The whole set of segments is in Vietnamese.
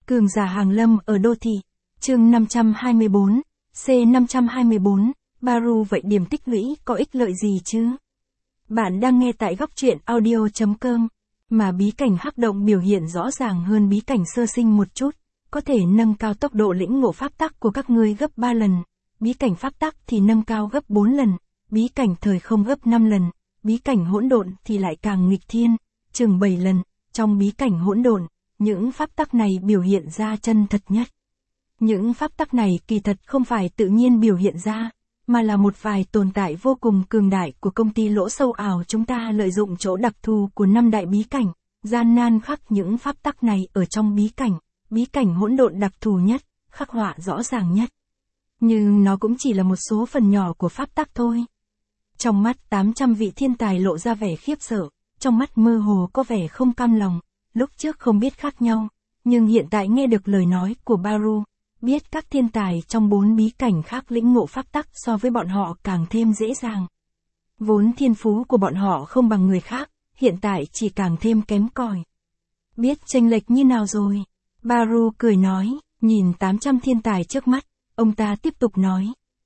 Cường giả hàng lâm ở đô thị. Chương 524, C524, Baru vậy điểm tích lũy có ích lợi gì chứ? Bạn đang nghe tại góc truyện audio.com, mà bí cảnh hắc động biểu hiện rõ ràng hơn bí cảnh sơ sinh một chút, có thể nâng cao tốc độ lĩnh ngộ pháp tắc của các ngươi gấp 3 lần, bí cảnh pháp tắc thì nâng cao gấp 4 lần, bí cảnh thời không gấp 5 lần, bí cảnh hỗn độn thì lại càng nghịch thiên, chừng 7 lần, trong bí cảnh hỗn độn, những pháp tắc này biểu hiện ra chân thật nhất. Những pháp tắc này kỳ thật không phải tự nhiên biểu hiện ra, mà là một vài tồn tại vô cùng cường đại của công ty lỗ sâu ảo chúng ta lợi dụng chỗ đặc thù của 5 đại bí cảnh, gian nan khắc những pháp tắc này ở trong bí cảnh hỗn độn đặc thù nhất, khắc họa rõ ràng nhất. Nhưng nó cũng chỉ là một số phần nhỏ của pháp tắc thôi. Trong mắt 800 vị thiên tài lộ ra vẻ khiếp sợ, trong mắt mơ hồ có vẻ không cam lòng, lúc trước không biết khác nhau, nhưng hiện tại nghe được lời nói của Baru, biết các thiên tài trong 4 bí cảnh khác lĩnh ngộ pháp tắc so với bọn họ càng thêm dễ dàng. Vốn thiên phú của bọn họ không bằng người khác, hiện tại chỉ càng thêm kém cỏi. Biết chênh lệch như nào rồi? Baru cười nói, nhìn 800 thiên tài trước mắt, ông ta tiếp tục nói.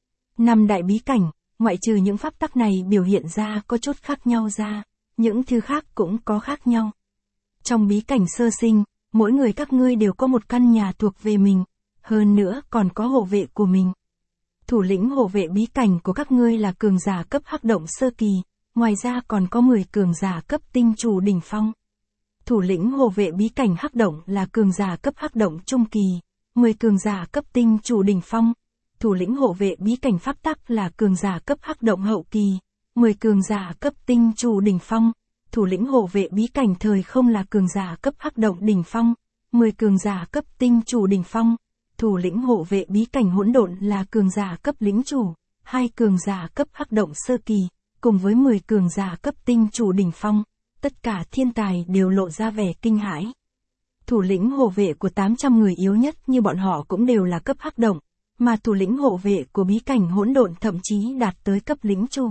5 đại bí cảnh, ngoại trừ những pháp tắc này biểu hiện ra có chút khác nhau ra, những thứ khác cũng có khác nhau. Trong bí cảnh sơ sinh, mỗi người các ngươi đều có một căn nhà thuộc về mình, hơn nữa còn có hộ vệ của mình. Thủ lĩnh hộ vệ bí cảnh của các ngươi là cường giả cấp hắc động sơ kỳ, ngoài ra còn có 10 cường giả cấp tinh chủ đỉnh phong. Thủ lĩnh hộ vệ bí cảnh hắc động là cường giả cấp hắc động trung kỳ, 10 cường giả cấp tinh chủ đỉnh phong. Thủ lĩnh hộ vệ bí cảnh pháp tắc là cường giả cấp hắc động hậu kỳ, 10 cường giả cấp tinh chủ đỉnh phong. Thủ lĩnh hộ vệ bí cảnh thời không là cường giả cấp hắc động đỉnh phong, 10 cường giả cấp tinh chủ đỉnh phong. Thủ lĩnh hộ vệ bí cảnh hỗn độn là cường giả cấp lĩnh chủ, 2 cường giả cấp hắc động sơ kỳ, cùng với 10 cường giả cấp tinh chủ đỉnh phong. Tất cả thiên tài đều lộ ra vẻ kinh hãi. Thủ lĩnh hộ vệ của 800 người yếu nhất như bọn họ cũng đều là cấp hắc động, mà thủ lĩnh hộ vệ của bí cảnh hỗn độn thậm chí đạt tới cấp lĩnh chủ.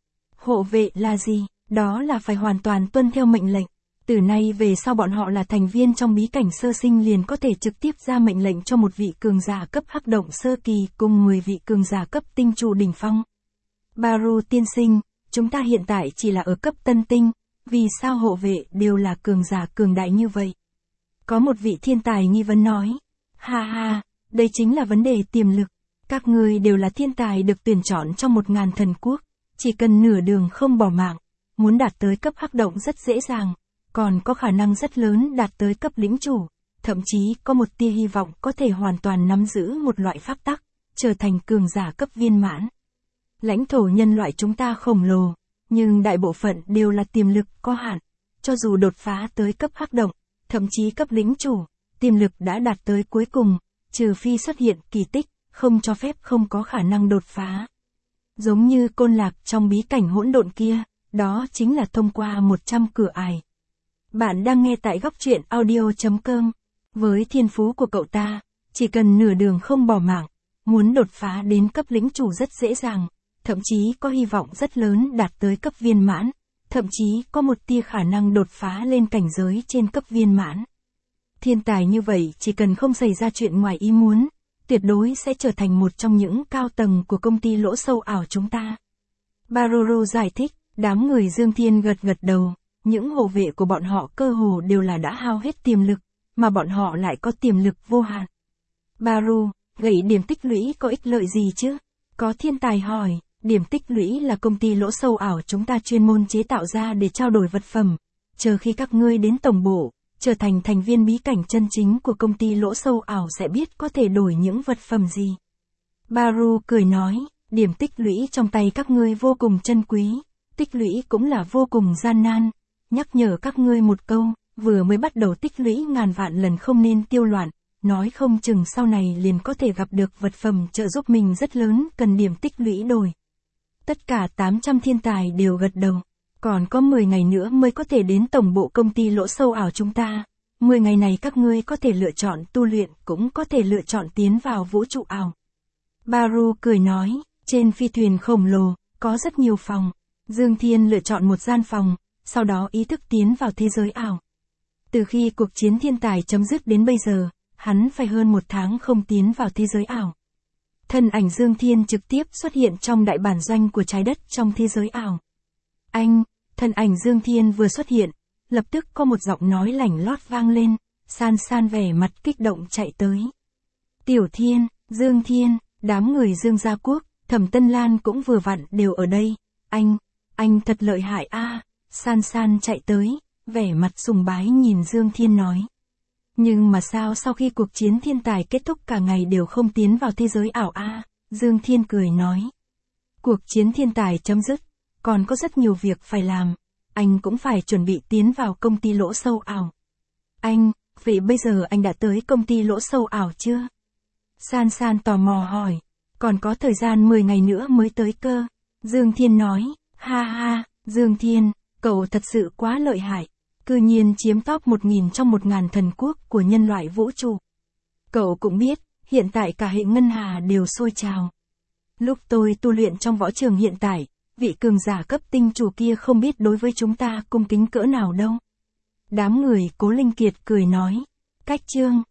Hộ vệ là gì? Đó là phải hoàn toàn tuân theo mệnh lệnh. Từ nay về sau bọn họ là thành viên trong bí cảnh sơ sinh liền có thể trực tiếp ra mệnh lệnh cho một vị cường giả cấp hắc động sơ kỳ cùng 10 vị cường giả cấp tinh chủ đỉnh phong. Baru tiên sinh, chúng ta hiện tại chỉ là ở cấp tân tinh, vì sao hộ vệ đều là cường giả cường đại như vậy? Có một vị thiên tài nghi vấn nói, ha ha, đây chính là vấn đề tiềm lực. Các ngươi đều là thiên tài được tuyển chọn trong 1000 thần quốc, chỉ cần nửa đường không bỏ mạng, muốn đạt tới cấp hắc động rất dễ dàng, còn có khả năng rất lớn đạt tới cấp lĩnh chủ, thậm chí có một tia hy vọng có thể hoàn toàn nắm giữ một loại pháp tắc, trở thành cường giả cấp viên mãn. Lãnh thổ nhân loại chúng ta khổng lồ, nhưng đại bộ phận đều là tiềm lực có hạn, cho dù đột phá tới cấp hắc động, thậm chí cấp lĩnh chủ, tiềm lực đã đạt tới cuối cùng, trừ phi xuất hiện kỳ tích, không cho phép không có khả năng đột phá. Giống như Côn Lạc trong bí cảnh hỗn độn kia, đó chính là thông qua 100 cửa ải. Bạn đang nghe tại góc truyện audio.com. Với thiên phú của cậu ta, chỉ cần nửa đường không bỏ mạng, muốn đột phá đến cấp lĩnh chủ rất dễ dàng, thậm chí có hy vọng rất lớn đạt tới cấp viên mãn, thậm chí có một tia khả năng đột phá lên cảnh giới trên cấp viên mãn. Thiên tài như vậy chỉ cần không xảy ra chuyện ngoài ý muốn, tuyệt đối sẽ trở thành một trong những cao tầng của công ty lỗ sâu ảo chúng ta. Baru giải thích, đám người Dương Thiên gật gật đầu. Những hộ vệ của bọn họ cơ hồ đều là đã hao hết tiềm lực, mà bọn họ lại có tiềm lực vô hạn. Baru, gậy điểm tích lũy có ích lợi gì chứ? Có thiên tài hỏi, điểm tích lũy là công ty lỗ sâu ảo chúng ta chuyên môn chế tạo ra để trao đổi vật phẩm. Chờ khi các ngươi đến tổng bộ, trở thành thành viên bí cảnh chân chính của công ty lỗ sâu ảo sẽ biết có thể đổi những vật phẩm gì. Baru cười nói, điểm tích lũy trong tay các ngươi vô cùng chân quý, tích lũy cũng là vô cùng gian nan. Nhắc nhở các ngươi một câu, vừa mới bắt đầu tích lũy ngàn vạn lần không nên tiêu loạn, nói không chừng sau này liền có thể gặp được vật phẩm trợ giúp mình rất lớn cần điểm tích lũy đổi. Tất cả 800 thiên tài đều gật đầu, còn có 10 ngày nữa mới có thể đến tổng bộ công ty lỗ sâu ảo chúng ta. 10 ngày này các ngươi có thể lựa chọn tu luyện cũng có thể lựa chọn tiến vào vũ trụ ảo. Baru cười nói, trên phi thuyền khổng lồ, có rất nhiều phòng. Dương Thiên lựa chọn một gian phòng, sau đó ý thức tiến vào thế giới ảo. Từ khi cuộc chiến thiên tài chấm dứt đến bây giờ, hắn phải hơn 1 tháng không tiến vào thế giới ảo. Thân ảnh Dương Thiên trực tiếp xuất hiện trong đại bản doanh của trái đất trong thế giới ảo. Anh, thân ảnh Dương Thiên vừa xuất hiện, lập tức có một giọng nói lảnh lót vang lên, San San vẻ mặt kích động chạy tới. Tiểu Thiên, Dương Thiên, đám người Dương Gia Quốc, Thẩm Tân Lan cũng vừa vặn đều ở đây. Anh thật lợi hại a. San San chạy tới, vẻ mặt sùng bái nhìn Dương Thiên nói. Nhưng mà sao sau khi cuộc chiến thiên tài kết thúc cả ngày đều không tiến vào thế giới ảo a? Dương Thiên cười nói. Cuộc chiến thiên tài chấm dứt, còn có rất nhiều việc phải làm, anh cũng phải chuẩn bị tiến vào công ty lỗ sâu ảo. Vậy bây giờ anh đã tới công ty lỗ sâu ảo chưa? San San tò mò hỏi, còn có thời gian 10 ngày nữa mới tới cơ. Dương Thiên nói, ha ha, Dương Thiên, cậu thật sự quá lợi hại, cư nhiên chiếm top 1000 trong 1000 thần quốc của nhân loại vũ trụ. Cậu cũng biết, hiện tại cả hệ ngân hà đều sôi trào. Lúc tôi tu luyện trong võ trường hiện tại, vị cường giả cấp tinh chủ kia không biết đối với chúng ta cung kính cỡ nào đâu. Đám người Cố Linh Kiệt cười nói, cách chương,